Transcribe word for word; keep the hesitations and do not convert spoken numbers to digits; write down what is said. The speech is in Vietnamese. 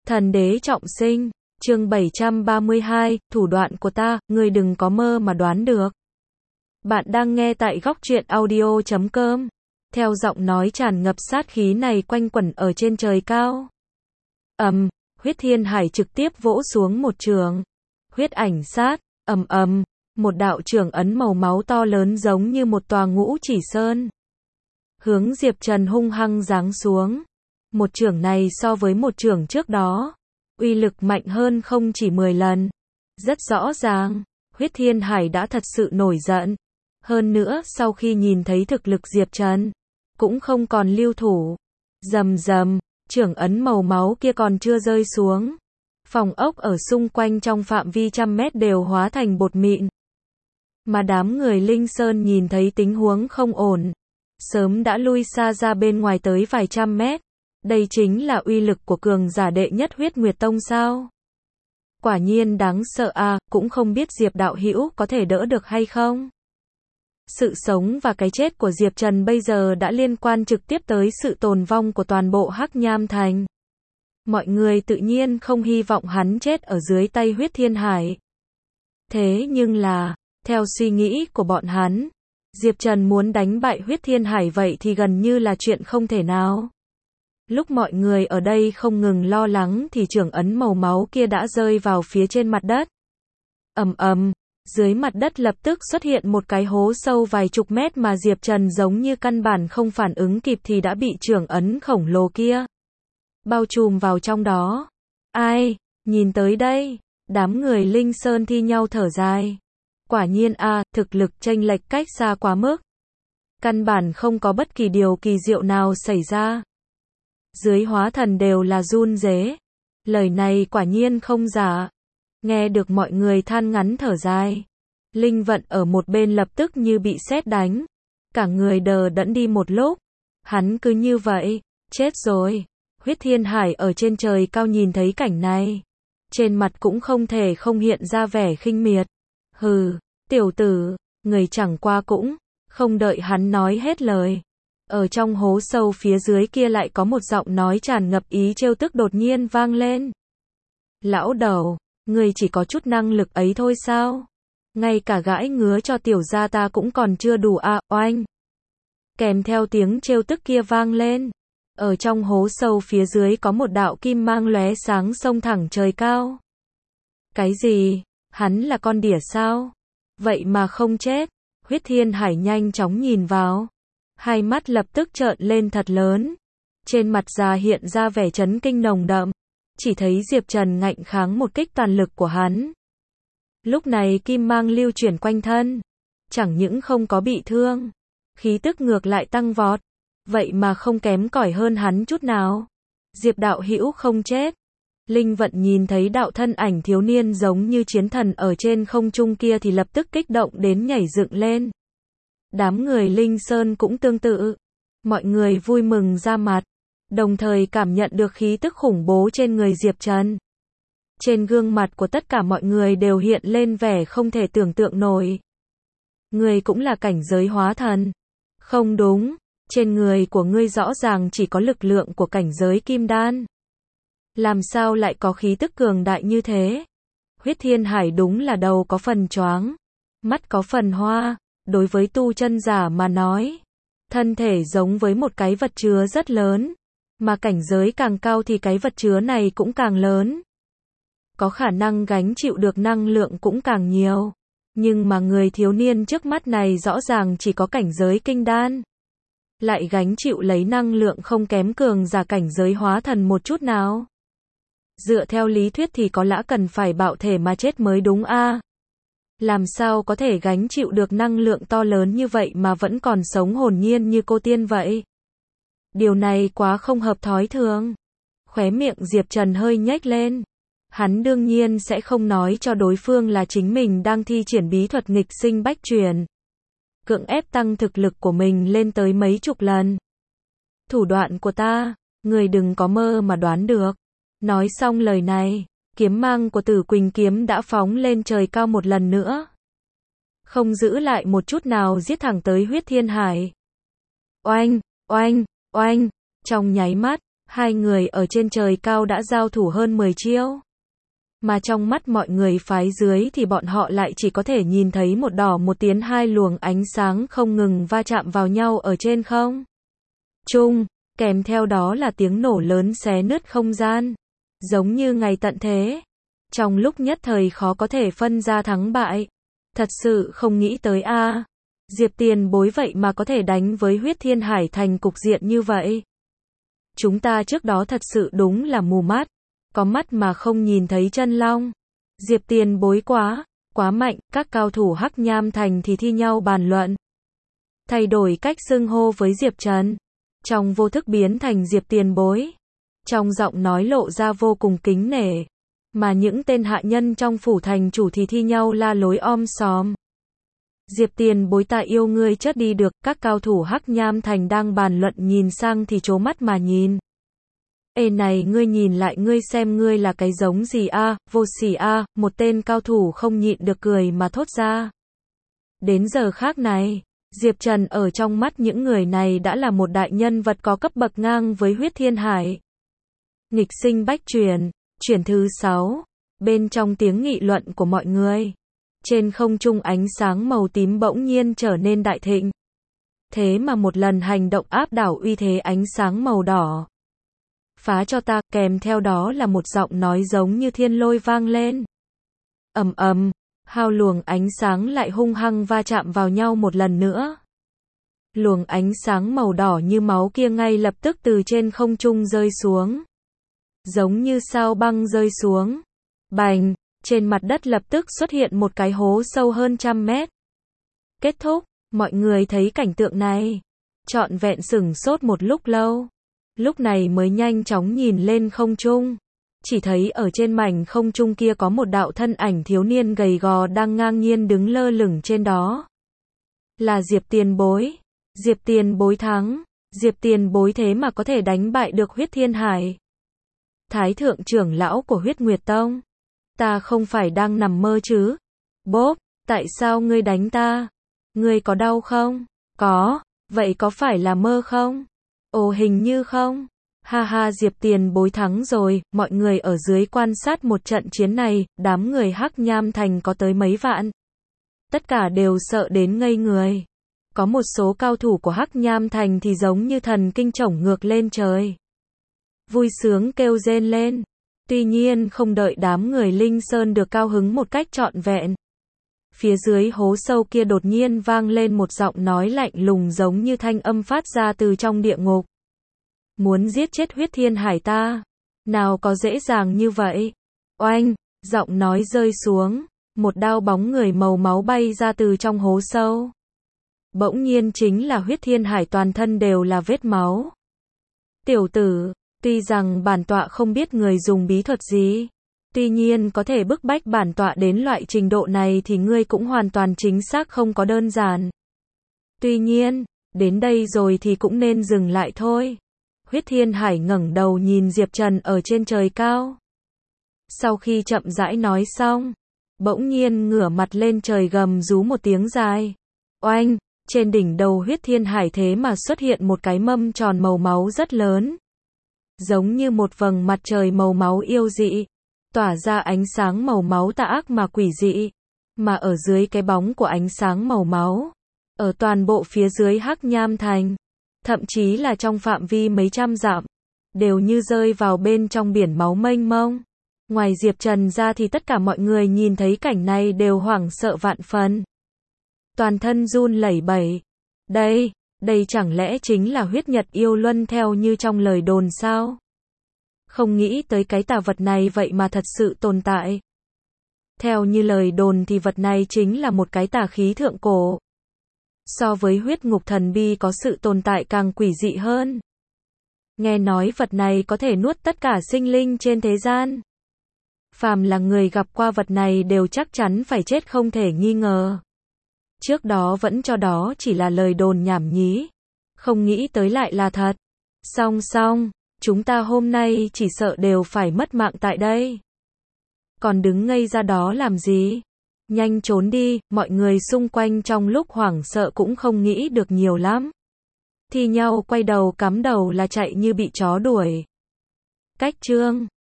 Thần đế trọng sinh, chương bảy trăm ba mươi hai, thủ đoạn của ta, ngươi đừng có mơ mà đoán được. Bạn đang nghe tại góc truyện audio chấm com. Theo giọng nói tràn ngập sát khí này quanh quẩn ở trên trời cao. Ầm, um, huyết thiên hải trực tiếp vỗ xuống một trường. Huyết ảnh sát, ầm ầm, một đạo trường ấn màu máu to lớn giống như một tòa ngũ chỉ sơn. Hướng Diệp Trần hung hăng giáng xuống. Một trường này so với một trường trước đó, uy lực mạnh hơn không chỉ mười lần. Rất rõ ràng, huyết thiên hải đã thật sự nổi giận. Hơn nữa, sau khi nhìn thấy thực lực Diệp Trần, cũng không còn lưu thủ. Rầm rầm, trường ấn màu máu kia còn chưa rơi xuống. Phòng ốc ở xung quanh trong phạm vi trăm mét đều hóa thành bột mịn. Mà đám người Linh Sơn nhìn thấy tình huống không ổn, sớm đã lui xa ra bên ngoài tới vài trăm mét. Đây chính là uy lực của cường giả đệ nhất huyết nguyệt tông sao? Quả nhiên đáng sợ à, cũng không biết Diệp đạo hữu có thể đỡ được hay không? Sự sống và cái chết của Diệp Trần bây giờ đã liên quan trực tiếp tới sự tồn vong của toàn bộ Hắc Nham Thành. Mọi người tự nhiên không hy vọng hắn chết ở dưới tay huyết thiên hải. Thế nhưng là, theo suy nghĩ của bọn hắn, Diệp Trần muốn đánh bại huyết thiên hải vậy thì gần như là chuyện không thể nào. Lúc mọi người ở đây không ngừng lo lắng thì trường ấn màu máu kia đã rơi vào phía trên mặt đất. Ầm ầm, dưới mặt đất lập tức xuất hiện một cái hố sâu vài chục mét mà Diệp Trần giống như căn bản không phản ứng kịp thì đã bị trường ấn khổng lồ kia bao trùm vào trong đó. Ai, nhìn tới đây, đám người Linh Sơn thi nhau thở dài. Quả nhiên a, à, thực lực chênh lệch cách xa quá mức. Căn bản không có bất kỳ điều kỳ diệu nào xảy ra. Dưới hóa thần đều là run rế. Lời này quả nhiên không giả. Nghe được mọi người than ngắn thở dài. Linh Vận ở một bên lập tức như bị sét đánh. Cả người đờ đẫn đi một lúc. Hắn cứ như vậy, chết rồi. Huyết thiên hải ở trên trời cao nhìn thấy cảnh này. Trên mặt cũng không thể không hiện ra vẻ khinh miệt. Hừ, tiểu tử, người chẳng qua cũng, không đợi hắn nói hết lời. Ở trong hố sâu phía dưới kia lại có một giọng nói tràn ngập ý trêu tức đột nhiên vang lên. Lão đầu, người chỉ có chút năng lực ấy thôi sao? Ngay cả gãi ngứa cho tiểu gia ta cũng còn chưa đủ à, oanh. Kèm theo tiếng trêu tức kia vang lên. Ở trong hố sâu phía dưới có một đạo kim mang lóe sáng xông thẳng trời cao. Cái gì? Hắn là con đỉa sao? Vậy mà không chết. Huyết thiên hải nhanh chóng nhìn vào. Hai mắt lập tức trợn lên thật lớn. Trên mặt già hiện ra vẻ chấn kinh nồng đậm. Chỉ thấy Diệp Trần ngạnh kháng một kích toàn lực của hắn. Lúc này kim mang lưu chuyển quanh thân. Chẳng những không có bị thương. Khí tức ngược lại tăng vọt. Vậy mà không kém cỏi hơn hắn chút nào. Diệp đạo hữu không chết. Linh Vận nhìn thấy đạo thân ảnh thiếu niên giống như chiến thần ở trên không trung kia thì lập tức kích động đến nhảy dựng lên. Đám người Linh Sơn cũng tương tự. Mọi người vui mừng ra mặt. Đồng thời cảm nhận được khí tức khủng bố trên người Diệp Trần. Trên gương mặt của tất cả mọi người đều hiện lên vẻ không thể tưởng tượng nổi. Người cũng là cảnh giới hóa thần. Không đúng, trên người của ngươi rõ ràng chỉ có lực lượng của cảnh giới kim đan. Làm sao lại có khí tức cường đại như thế? Huyết thiên hải đúng là đầu có phần choáng, mắt có phần hoa. Đối với tu chân giả mà nói, thân thể giống với một cái vật chứa rất lớn, mà cảnh giới càng cao thì cái vật chứa này cũng càng lớn. Có khả năng gánh chịu được năng lượng cũng càng nhiều. Nhưng mà người thiếu niên trước mắt này rõ ràng chỉ có cảnh giới kinh đan. Lại gánh chịu lấy năng lượng không kém cường giả cảnh giới hóa thần một chút nào. Dựa theo lý thuyết thì có lẽ cần phải bạo thể mà chết mới đúng a. À. Làm sao có thể gánh chịu được năng lượng to lớn như vậy mà vẫn còn sống hồn nhiên như cô tiên vậy? Điều này quá không hợp thói thường. Khóe miệng Diệp Trần hơi nhếch lên. Hắn đương nhiên sẽ không nói cho đối phương là chính mình đang thi triển bí thuật nghịch sinh bách truyền. Cưỡng ép tăng thực lực của mình lên tới mấy chục lần. Thủ đoạn của ta, người đừng có mơ mà đoán được. Nói xong lời này, kiếm mang của Tử Quỳnh kiếm đã phóng lên trời cao một lần nữa. Không giữ lại một chút nào giết thẳng tới huyết thiên hải. Oanh, oanh, oanh, trong nháy mắt, Hai người ở trên trời cao đã giao thủ hơn mười chiêu. Mà trong mắt mọi người phái dưới thì bọn họ lại chỉ có thể nhìn thấy một đỏ một tiến hai luồng ánh sáng không ngừng va chạm vào nhau ở trên không trung, kèm theo đó là tiếng nổ lớn xé nứt không gian, giống như ngày tận thế. Trong lúc nhất thời khó có thể phân ra thắng bại. Thật sự không nghĩ tới a, à. Diệp Tiền Bối vậy mà có thể đánh với Huyết Thiên Hải thành cục diện như vậy. Chúng ta trước đó thật sự đúng là mù mắt, có mắt mà không nhìn thấy chân long. Diệp Tiền Bối quá, quá mạnh, các cao thủ Hắc Nham thành thì thi nhau bàn luận. Thay đổi cách xưng hô với Diệp Trần, trong vô thức biến thành Diệp Tiền Bối. Trong giọng nói lộ ra vô cùng kính nể, mà những tên hạ nhân trong phủ thành chủ thì thi nhau la lối om sòm. Diệp Tiền Bối, ta yêu ngươi chết đi được. Các cao thủ Hắc Nham thành đang bàn luận nhìn sang thì trố mắt mà nhìn. Ê này, ngươi nhìn lại ngươi xem ngươi là cái giống gì a, à, vô sỉ a, à, một tên cao thủ không nhịn được cười mà thốt ra. Đến giờ khác này, Diệp Trần ở trong mắt những người này đã là một đại nhân vật có cấp bậc ngang với Huyết Thiên Hải. Nghịch sinh bách truyền, truyền thứ sáu. Bên trong tiếng nghị luận của mọi người, trên không trung ánh sáng màu tím bỗng nhiên trở nên đại thịnh. Thế mà một lần hành động áp đảo uy thế ánh sáng màu đỏ. Phá cho ta, kèm theo đó là một giọng nói giống như thiên lôi vang lên. Ầm ầm, hao luồng ánh sáng lại hung hăng va chạm vào nhau một lần nữa. Luồng ánh sáng màu đỏ như máu kia ngay lập tức từ trên không trung rơi xuống. Giống như sao băng rơi xuống. Bành, trên mặt đất lập tức xuất hiện một cái hố sâu hơn trăm mét. Kết thúc, mọi người thấy cảnh tượng này, trọn vẹn sửng sốt một lúc lâu. Lúc này mới nhanh chóng nhìn lên không trung. Chỉ thấy ở trên mảnh không trung kia có một đạo thân ảnh thiếu niên gầy gò đang ngang nhiên đứng lơ lửng trên đó. Là Diệp Tiền Bối. Diệp Tiền Bối thắng. Diệp Tiền Bối thế mà có thể đánh bại được Huyết Thiên Hải, Thái thượng trưởng lão của Huyết Nguyệt Tông. Ta không phải đang nằm mơ chứ? Bốp, tại sao ngươi đánh ta? Ngươi có đau không? Có, vậy có phải là mơ không? Ồ, hình như không. Ha ha, Diệp Tiền Bối thắng rồi. Mọi người ở dưới quan sát một trận chiến này, đám người Hắc Nham thành có tới mấy vạn. Tất cả đều sợ đến ngây người. Có một số cao thủ của Hắc Nham thành thì giống như thần kinh chổng ngược lên trời, vui sướng kêu rên lên. Tuy nhiên không đợi đám người Linh Sơn được cao hứng một cách trọn vẹn, phía dưới hố sâu kia đột nhiên vang lên một giọng nói lạnh lùng giống như thanh âm phát ra từ trong địa ngục. Muốn giết chết Huyết Thiên Hải ta? Nào có dễ dàng như vậy. Oanh, giọng nói rơi xuống, một đao bóng người màu máu bay ra từ trong hố sâu. Bỗng nhiên chính là Huyết Thiên Hải, toàn thân đều là vết máu. Tiểu tử, tuy rằng bản tọa không biết người dùng bí thuật gì, tuy nhiên có thể bức bách bản tọa đến loại trình độ này thì ngươi cũng hoàn toàn chính xác không có đơn giản. Tuy nhiên, đến đây rồi thì cũng nên dừng lại thôi. Huyết Thiên Hải ngẩng đầu nhìn Diệp Trần ở trên trời cao. Sau khi chậm rãi nói xong, bỗng nhiên ngửa mặt lên trời gầm rú một tiếng dài. Oanh, trên đỉnh đầu Huyết Thiên Hải thế mà xuất hiện một cái mâm tròn màu máu rất lớn, giống như một vầng mặt trời màu máu yêu dị, tỏa ra ánh sáng màu máu tà ác mà quỷ dị. Mà ở dưới cái bóng của ánh sáng màu máu, ở toàn bộ phía dưới Hắc Nham thành, thậm chí là trong phạm vi mấy trăm dặm, đều như rơi vào bên trong biển máu mênh mông. Ngoài Diệp Trần ra thì tất cả mọi người nhìn thấy cảnh này đều hoảng sợ vạn phần, toàn thân run lẩy bẩy. Đây, đây chẳng lẽ chính là huyết nhật yêu luân theo như trong lời đồn sao? Không nghĩ tới cái tà vật này vậy mà thật sự tồn tại. Theo như lời đồn thì vật này chính là một cái tà khí thượng cổ. So với huyết ngục thần bi có sự tồn tại càng quỷ dị hơn. Nghe nói vật này có thể nuốt tất cả sinh linh trên thế gian. Phàm là người gặp qua vật này đều chắc chắn phải chết không thể nghi ngờ. Trước đó vẫn cho đó chỉ là lời đồn nhảm nhí, không nghĩ tới lại là thật. Song song, chúng ta hôm nay chỉ sợ đều phải mất mạng tại đây. Còn đứng ngây ra đó làm gì? Nhanh trốn đi. Mọi người xung quanh trong lúc hoảng sợ cũng không nghĩ được nhiều lắm, thi nhau quay đầu cắm đầu là chạy như bị chó đuổi. Cách chương